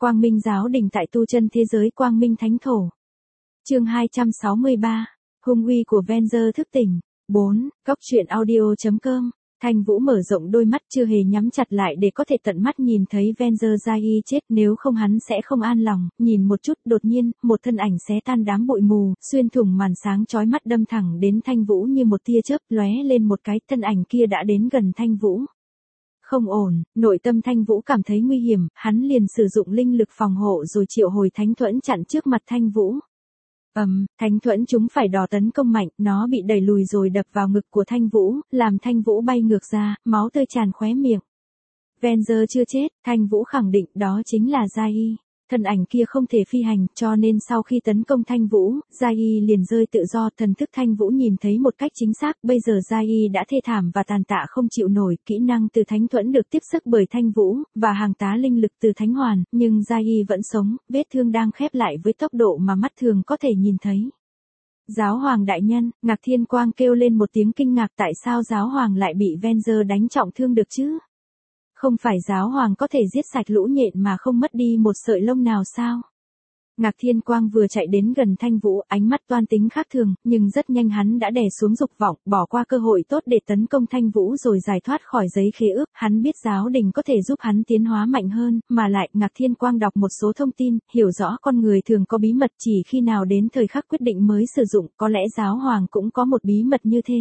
Quang Minh giáo đình tại tu chân thế giới Quang Minh Thánh Thổ. Chương 263, hung uy của Venger thức tỉnh. 4. Góc truyện audio.com. Thanh Vũ mở rộng đôi mắt chưa hề nhắm chặt lại để có thể tận mắt nhìn thấy Venger Jai chết, nếu không hắn sẽ không an lòng. Nhìn một chút, đột nhiên, một thân ảnh xé tan đám bụi mù, xuyên thủng màn sáng chói mắt đâm thẳng đến Thanh Vũ như một tia chớp, lóe lên một cái, thân ảnh kia đã đến gần Thanh Vũ. Không ổn, nội tâm Thanh Vũ cảm thấy nguy hiểm, hắn liền sử dụng linh lực phòng hộ rồi triệu hồi thánh thuẫn chặn trước mặt Thanh Vũ. Thánh thuẫn chúng phải đòn tấn công mạnh, nó bị đẩy lùi rồi đập vào ngực của Thanh Vũ, làm Thanh Vũ bay ngược ra, máu tươi tràn khóe miệng. Venger chưa chết, Thanh Vũ khẳng định đó chính là Jai. Thân ảnh kia không thể phi hành, cho nên sau khi tấn công Thanh Vũ, Jai liền rơi tự do. Thần thức Thanh Vũ nhìn thấy một cách chính xác, bây giờ Jai đã thê thảm và tàn tạ không chịu nổi. Kỹ năng từ Thánh Thuẫn được tiếp sức bởi Thanh Vũ, và hàng tá linh lực từ Thánh Hoàn, nhưng Jai vẫn sống, vết thương đang khép lại với tốc độ mà mắt thường có thể nhìn thấy. Giáo hoàng đại nhân, Ngạc Thiên Quang kêu lên một tiếng kinh ngạc, tại sao giáo hoàng lại bị Venger đánh trọng thương được chứ? Không phải giáo hoàng có thể giết sạch lũ nhện mà không mất đi một sợi lông nào sao? Ngạc Thiên Quang vừa chạy đến gần Thanh Vũ, ánh mắt toan tính khác thường, nhưng rất nhanh hắn đã đè xuống dục vọng, bỏ qua cơ hội tốt để tấn công Thanh Vũ rồi giải thoát khỏi giấy khế ước. Hắn biết giáo đình có thể giúp hắn tiến hóa mạnh hơn, mà lại Ngạc Thiên Quang đọc một số thông tin, hiểu rõ con người thường có bí mật, chỉ khi nào đến thời khắc quyết định mới sử dụng, có lẽ giáo hoàng cũng có một bí mật như thế.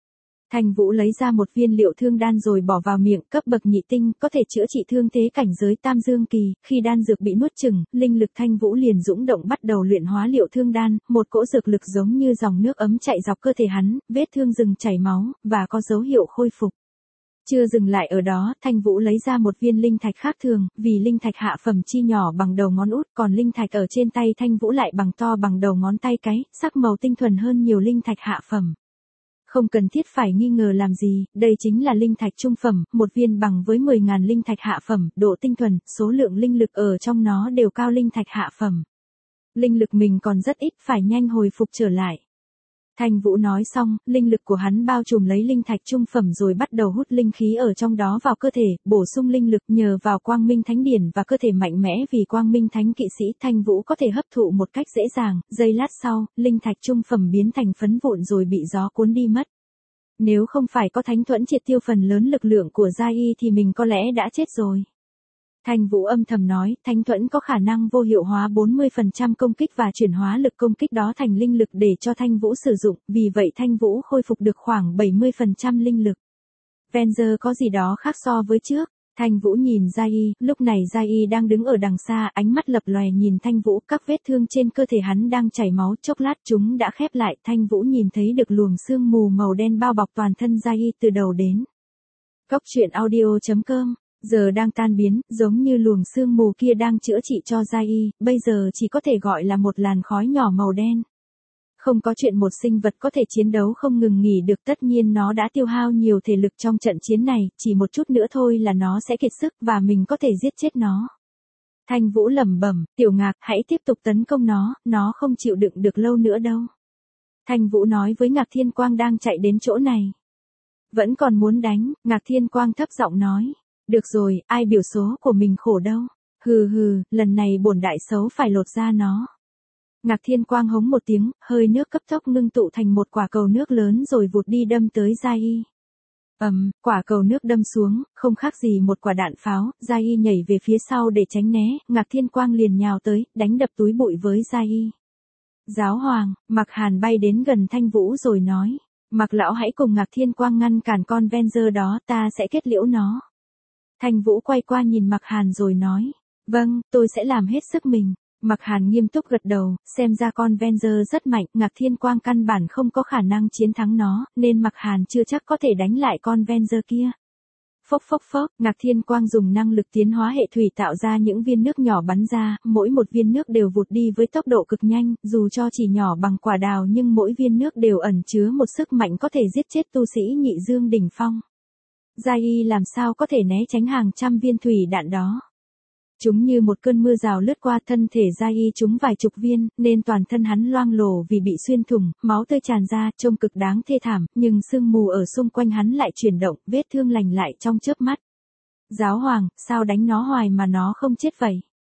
Thanh Vũ lấy ra một viên liệu thương đan rồi bỏ vào miệng, cấp bậc nhị tinh, có thể chữa trị thương thế cảnh giới tam dương kỳ. Khi đan dược bị nuốt chửng, linh lực Thanh Vũ liền dũng động bắt đầu luyện hóa liệu thương đan, một cỗ dược lực giống như dòng nước ấm chạy dọc cơ thể hắn, vết thương dừng chảy máu, và có dấu hiệu khôi phục. Chưa dừng lại ở đó, Thanh Vũ lấy ra một viên linh thạch khác thường, vì linh thạch hạ phẩm chi nhỏ bằng đầu ngón út, còn linh thạch ở trên tay Thanh Vũ lại bằng to bằng đầu ngón tay cái, sắc màu tinh thuần hơn nhiều linh thạch hạ phẩm. Không cần thiết phải nghi ngờ làm gì, đây chính là linh thạch trung phẩm, một viên bằng với 10.000 linh thạch hạ phẩm, độ tinh thuần, số lượng linh lực ở trong nó đều cao linh thạch hạ phẩm. Linh lực mình còn rất ít, phải nhanh hồi phục trở lại. Thanh Vũ nói xong, linh lực của hắn bao trùm lấy linh thạch trung phẩm rồi bắt đầu hút linh khí ở trong đó vào cơ thể, bổ sung linh lực nhờ vào Quang Minh Thánh Điển và cơ thể mạnh mẽ vì Quang Minh Thánh Kỵ Sĩ. Thanh Vũ có thể hấp thụ một cách dễ dàng, giây lát sau, linh thạch trung phẩm biến thành phấn vụn rồi bị gió cuốn đi mất. Nếu không phải có Thánh Thuẫn triệt tiêu phần lớn lực lượng của Jai thì mình có lẽ đã chết rồi. Thanh Vũ âm thầm nói, Thánh Thuẫn có khả năng vô hiệu hóa 40% công kích và chuyển hóa lực công kích đó thành linh lực để cho Thanh Vũ sử dụng, vì vậy Thanh Vũ khôi phục được khoảng 70% linh lực. Venger có gì đó khác so với trước. Thanh Vũ nhìn Jai, lúc này Jai đang đứng ở đằng xa, ánh mắt lập lòe nhìn Thanh Vũ, các vết thương trên cơ thể hắn đang chảy máu, chốc lát chúng đã khép lại, Thanh Vũ nhìn thấy được luồng sương mù màu đen bao bọc toàn thân Jai từ đầu đến. Góc truyện audio.com. Giờ đang tan biến, giống như luồng sương mù kia đang chữa trị cho Jai, bây giờ chỉ có thể gọi là một làn khói nhỏ màu đen. Không có chuyện một sinh vật có thể chiến đấu không ngừng nghỉ được, tất nhiên nó đã tiêu hao nhiều thể lực trong trận chiến này, chỉ một chút nữa thôi là nó sẽ kiệt sức và mình có thể giết chết nó. Thanh Vũ lẩm bẩm, Tiểu Ngạc, hãy tiếp tục tấn công nó không chịu đựng được lâu nữa đâu. Thanh Vũ nói với Ngạc Thiên Quang đang chạy đến chỗ này. Vẫn còn muốn đánh, Ngạc Thiên Quang thấp giọng nói. Được rồi, ai biểu số của mình khổ đâu. Hừ, lần này bổn đại xấu phải lột da nó. Ngạc Thiên Quang hống một tiếng, hơi nước cấp tốc ngưng tụ thành một quả cầu nước lớn rồi vụt đi đâm tới Jai. Quả cầu nước đâm xuống, không khác gì một quả đạn pháo, Jai nhảy về phía sau để tránh né, Ngạc Thiên Quang liền nhào tới, đánh đập túi bụi với Jai. Giáo hoàng, Mạc Hàn bay đến gần Thanh Vũ rồi nói, Mạc lão hãy cùng Ngạc Thiên Quang ngăn cản con Venger đó, ta sẽ kết liễu nó. Thanh Vũ quay qua nhìn Mạc Hàn rồi nói, vâng, tôi sẽ làm hết sức mình. Mạc Hàn nghiêm túc gật đầu, xem ra con Venger rất mạnh, Ngạc Thiên Quang căn bản không có khả năng chiến thắng nó, nên Mạc Hàn chưa chắc có thể đánh lại con Venger kia. Phốc, Ngạc Thiên Quang dùng năng lực tiến hóa hệ thủy tạo ra những viên nước nhỏ bắn ra, mỗi một viên nước đều vụt đi với tốc độ cực nhanh, dù cho chỉ nhỏ bằng quả đào nhưng mỗi viên nước đều ẩn chứa một sức mạnh có thể giết chết tu sĩ nhị dương đỉnh phong. Jai làm sao có thể né tránh hàng trăm viên thủy đạn đó. Chúng như một cơn mưa rào lướt qua thân thể Jai chúng vài chục viên, nên toàn thân hắn loang lổ vì bị xuyên thủng, máu tươi tràn ra, trông cực đáng thê thảm, nhưng sương mù ở xung quanh hắn lại chuyển động, vết thương lành lại trong chớp mắt. Giáo hoàng, sao đánh nó hoài mà nó không chết vậy?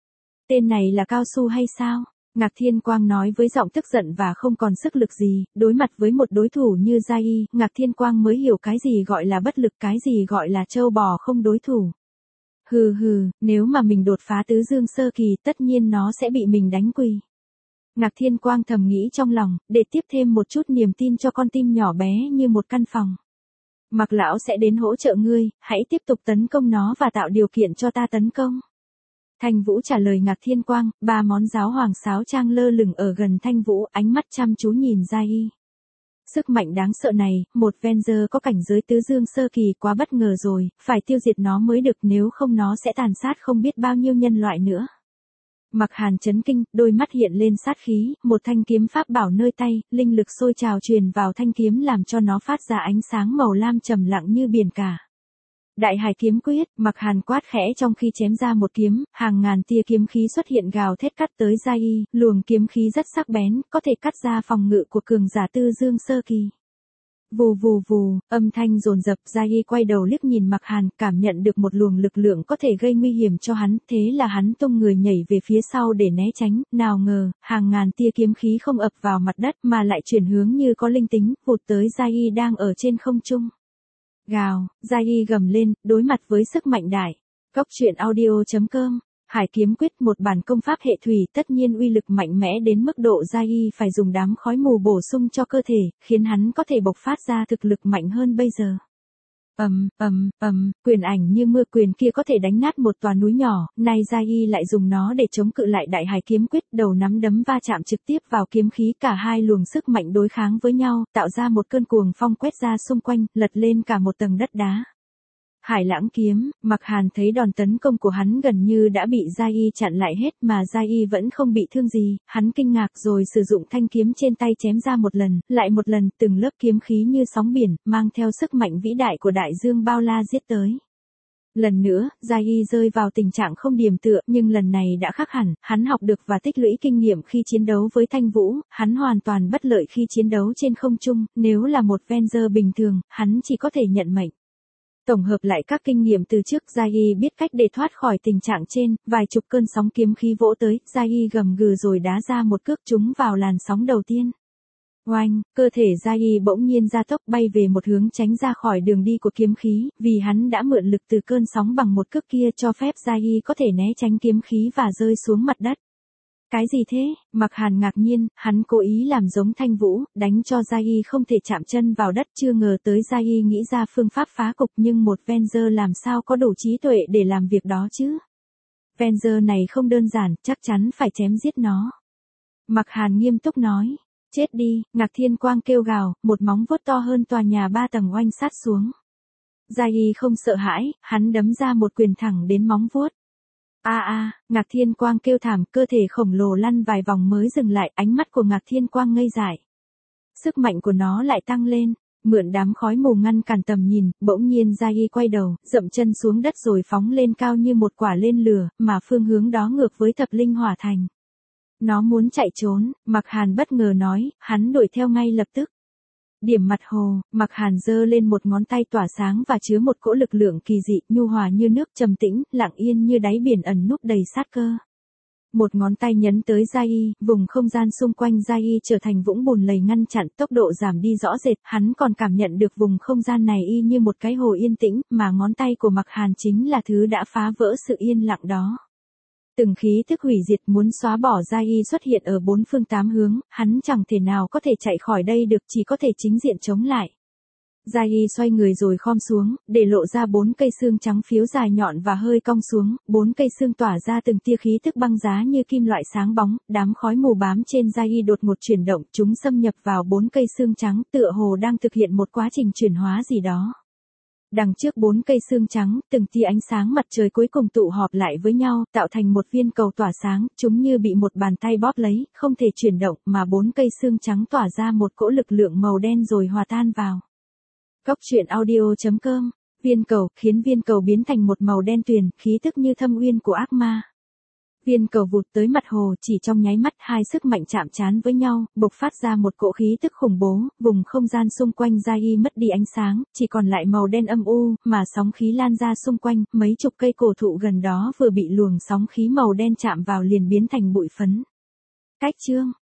Tên này là cao su hay sao? Ngạc Thiên Quang nói với giọng tức giận và không còn sức lực gì, đối mặt với một đối thủ như Gia Y, Ngạc Thiên Quang mới hiểu cái gì gọi là bất lực, cái gì gọi là trâu bò không đối thủ. Hừ hừ, nếu mà mình đột phá tứ dương sơ kỳ tất nhiên nó sẽ bị mình đánh quỳ. Ngạc Thiên Quang thầm nghĩ trong lòng, để tiếp thêm một chút niềm tin cho con tim nhỏ bé như một căn phòng. Mạc lão sẽ đến hỗ trợ ngươi, hãy tiếp tục tấn công nó và tạo điều kiện cho ta tấn công. Thanh Vũ trả lời Ngạc Thiên Quang, 3 món giáo hoàng sáo trang lơ lửng ở gần Thanh Vũ, ánh mắt chăm chú nhìn Gia Y. Sức mạnh đáng sợ này, một Venger có cảnh giới tứ dương sơ kỳ quá bất ngờ rồi, phải tiêu diệt nó mới được, nếu không nó sẽ tàn sát không biết bao nhiêu nhân loại nữa. Mạc Hàn chấn kinh, đôi mắt hiện lên sát khí, một thanh kiếm pháp bảo nơi tay, linh lực sôi trào truyền vào thanh kiếm làm cho nó phát ra ánh sáng màu lam trầm lặng như biển cả. Đại Hải kiếm quyết, Mạc Hàn quát khẽ trong khi chém ra một kiếm, hàng ngàn tia kiếm khí xuất hiện gào thét cắt tới Gia Y, luồng kiếm khí rất sắc bén, có thể cắt ra phòng ngự của cường giả tư dương sơ kỳ. Vù vù vù, âm thanh dồn dập, Gia Y quay đầu liếc nhìn Mạc Hàn, cảm nhận được một luồng lực lượng có thể gây nguy hiểm cho hắn, thế là hắn tung người nhảy về phía sau để né tránh, nào ngờ, hàng ngàn tia kiếm khí không ập vào mặt đất mà lại chuyển hướng như có linh tính, vụt tới Gia Y đang ở trên không trung. Gào, Gia Y gầm lên, đối mặt với sức mạnh đại. Cốc truyện audio.com, Hải kiếm quyết, một bản công pháp hệ thủy, tất nhiên uy lực mạnh mẽ đến mức độ Gia Y phải dùng đám khói mù bổ sung cho cơ thể, khiến hắn có thể bộc phát ra thực lực mạnh hơn bây giờ. Quyền ảnh như mưa, quyền kia có thể đánh nát một tòa núi nhỏ, nay Gia Y lại dùng nó để chống cự lại Đại Hải kiếm quyết, đầu nắm đấm va chạm trực tiếp vào kiếm khí, cả hai luồng sức mạnh đối kháng với nhau, tạo ra một cơn cuồng phong quét ra xung quanh, lật lên cả một tầng đất đá. Hải lãng kiếm, Mạc Hàn thấy đòn tấn công của hắn gần như đã bị Gia Y chặn lại hết mà Gia Y vẫn không bị thương gì, hắn kinh ngạc rồi sử dụng thanh kiếm trên tay chém ra một lần, lại một lần, từng lớp kiếm khí như sóng biển, mang theo sức mạnh vĩ đại của đại dương bao la giết tới. Lần nữa, Gia Y rơi vào tình trạng không điềm tựa, nhưng lần này đã khác hẳn, hắn học được và tích lũy kinh nghiệm khi chiến đấu với Thanh Vũ, hắn hoàn toàn bất lợi khi chiến đấu trên không trung, nếu là một Venger bình thường, hắn chỉ có thể nhận mệnh. Tổng hợp lại các kinh nghiệm từ trước, Gia Y biết cách để thoát khỏi tình trạng trên, vài chục cơn sóng kiếm khí vỗ tới, Gia Y gầm gừ rồi đá ra một cước trúng vào làn sóng đầu tiên. Oanh, cơ thể Gia Y bỗng nhiên gia tốc bay về một hướng tránh ra khỏi đường đi của kiếm khí, vì hắn đã mượn lực từ cơn sóng bằng một cước kia cho phép Gia Y có thể né tránh kiếm khí và rơi xuống mặt đất. Cái gì thế? Mạc Hàn ngạc nhiên, hắn cố ý làm giống Thanh Vũ, đánh cho Gia Y không thể chạm chân vào đất, chưa ngờ tới Gia Y nghĩ ra phương pháp phá cục, nhưng một Venger làm sao có đủ trí tuệ để làm việc đó chứ? Venger này không đơn giản, chắc chắn phải chém giết nó. Mạc Hàn nghiêm túc nói. Chết đi, Ngạc Thiên Quang kêu gào, một móng vuốt to hơn tòa nhà 3 tầng oanh sát xuống. Gia Y không sợ hãi, hắn đấm ra một quyền thẳng đến móng vuốt. Ngạc Thiên Quang kêu thảm, cơ thể khổng lồ lăn vài vòng mới dừng lại, ánh mắt của Ngạc Thiên Quang ngây dại. Sức mạnh của nó lại tăng lên, mượn đám khói mù ngăn cản tầm nhìn, bỗng nhiên Gia Y quay đầu, dậm chân xuống đất rồi phóng lên cao như một quả lên lửa, mà phương hướng đó ngược với Thập Linh Hỏa Thành. Nó muốn chạy trốn, Mạc Hàn bất ngờ nói, hắn đuổi theo ngay lập tức. Điểm mặt hồ, Mạc Hàn giơ lên một ngón tay tỏa sáng và chứa một cỗ lực lượng kỳ dị, nhu hòa như nước, trầm tĩnh, lặng yên như đáy biển ẩn núp đầy sát cơ. Một ngón tay nhấn tới Gia Y, vùng không gian xung quanh Gia Y trở thành vũng bùn lầy ngăn chặn, tốc độ giảm đi rõ rệt, hắn còn cảm nhận được vùng không gian này y như một cái hồ yên tĩnh, mà ngón tay của Mạc Hàn chính là thứ đã phá vỡ sự yên lặng đó. Từng khí thức hủy diệt muốn xóa bỏ Gia Y xuất hiện ở 4 phương 8 hướng, hắn chẳng thể nào có thể chạy khỏi đây được, chỉ có thể chính diện chống lại. Gia Y xoay người rồi khom xuống, để lộ ra 4 cây xương trắng phiếu dài nhọn và hơi cong xuống, 4 cây xương tỏa ra từng tia khí thức băng giá như kim loại sáng bóng, đám khói mù bám trên Gia Y đột ngột chuyển động, chúng xâm nhập vào 4 cây xương trắng, tựa hồ đang thực hiện một quá trình chuyển hóa gì đó. Đằng trước 4 cây xương trắng, từng tia ánh sáng mặt trời cuối cùng tụ họp lại với nhau, tạo thành một viên cầu tỏa sáng, chúng như bị một bàn tay bóp lấy, không thể chuyển động, mà 4 cây xương trắng tỏa ra một cỗ lực lượng màu đen rồi hòa tan vào. Cốc truyện audio.com, viên cầu, khiến viên cầu biến thành một màu đen tuyền, khí tức như thâm uyên của ác ma. Viên cầu vụt tới mặt hồ, chỉ trong nháy mắt hai sức mạnh chạm trán với nhau, bộc phát ra một cỗ khí tức khủng bố, vùng không gian xung quanh Giai mất đi ánh sáng, chỉ còn lại màu đen âm u, mà sóng khí lan ra xung quanh, mấy chục cây cổ thụ gần đó vừa bị luồng sóng khí màu đen chạm vào liền biến thành bụi phấn. Cách chương